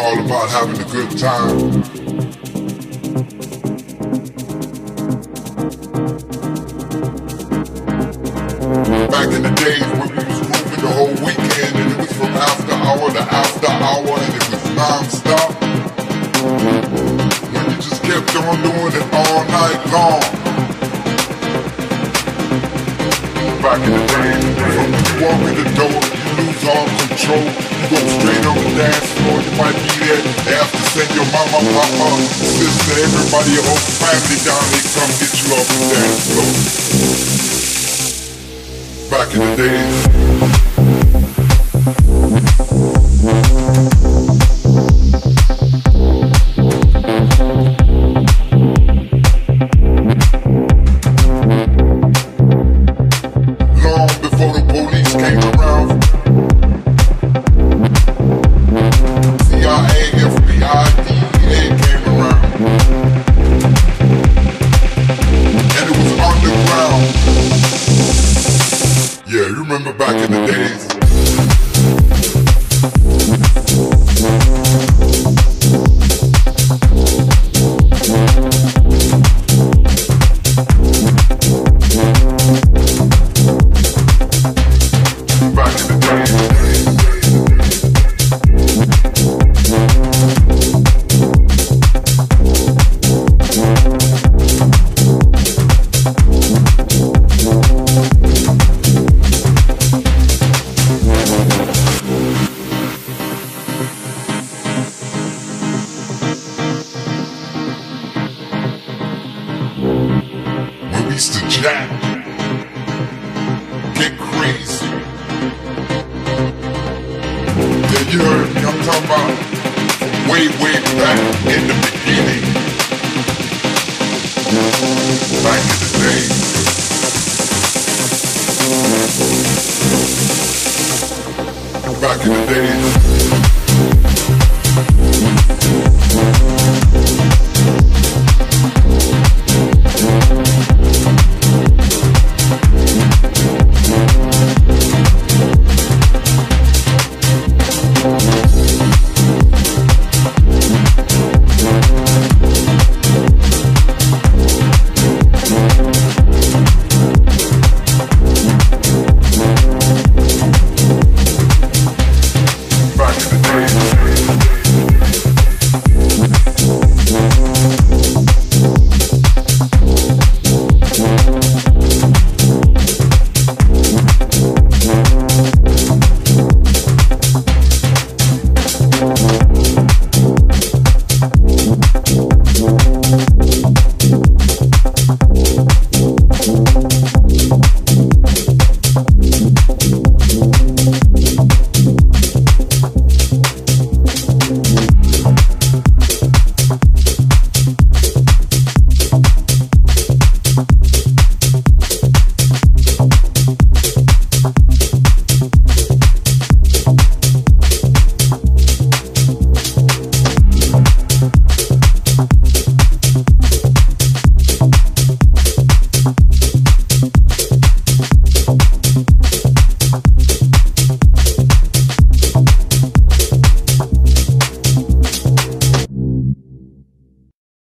all about having a good time. Back in the days when we was grooving the whole weekend, and it was from after hour to after hour, and it was non-stop. When you just kept on doing it all night long. Back in the days, from when you walk in the door, you lose all control. You go straight on the dance floor, you might be there. They have to send your mama, papa, sister, everybody, your whole family down, they come get you off the dance floor. Back in the days. Back in the days. To jack, get crazy. Yeah, you heard me, I'm talking about way back in the beginning. Back in the days. Back in the days.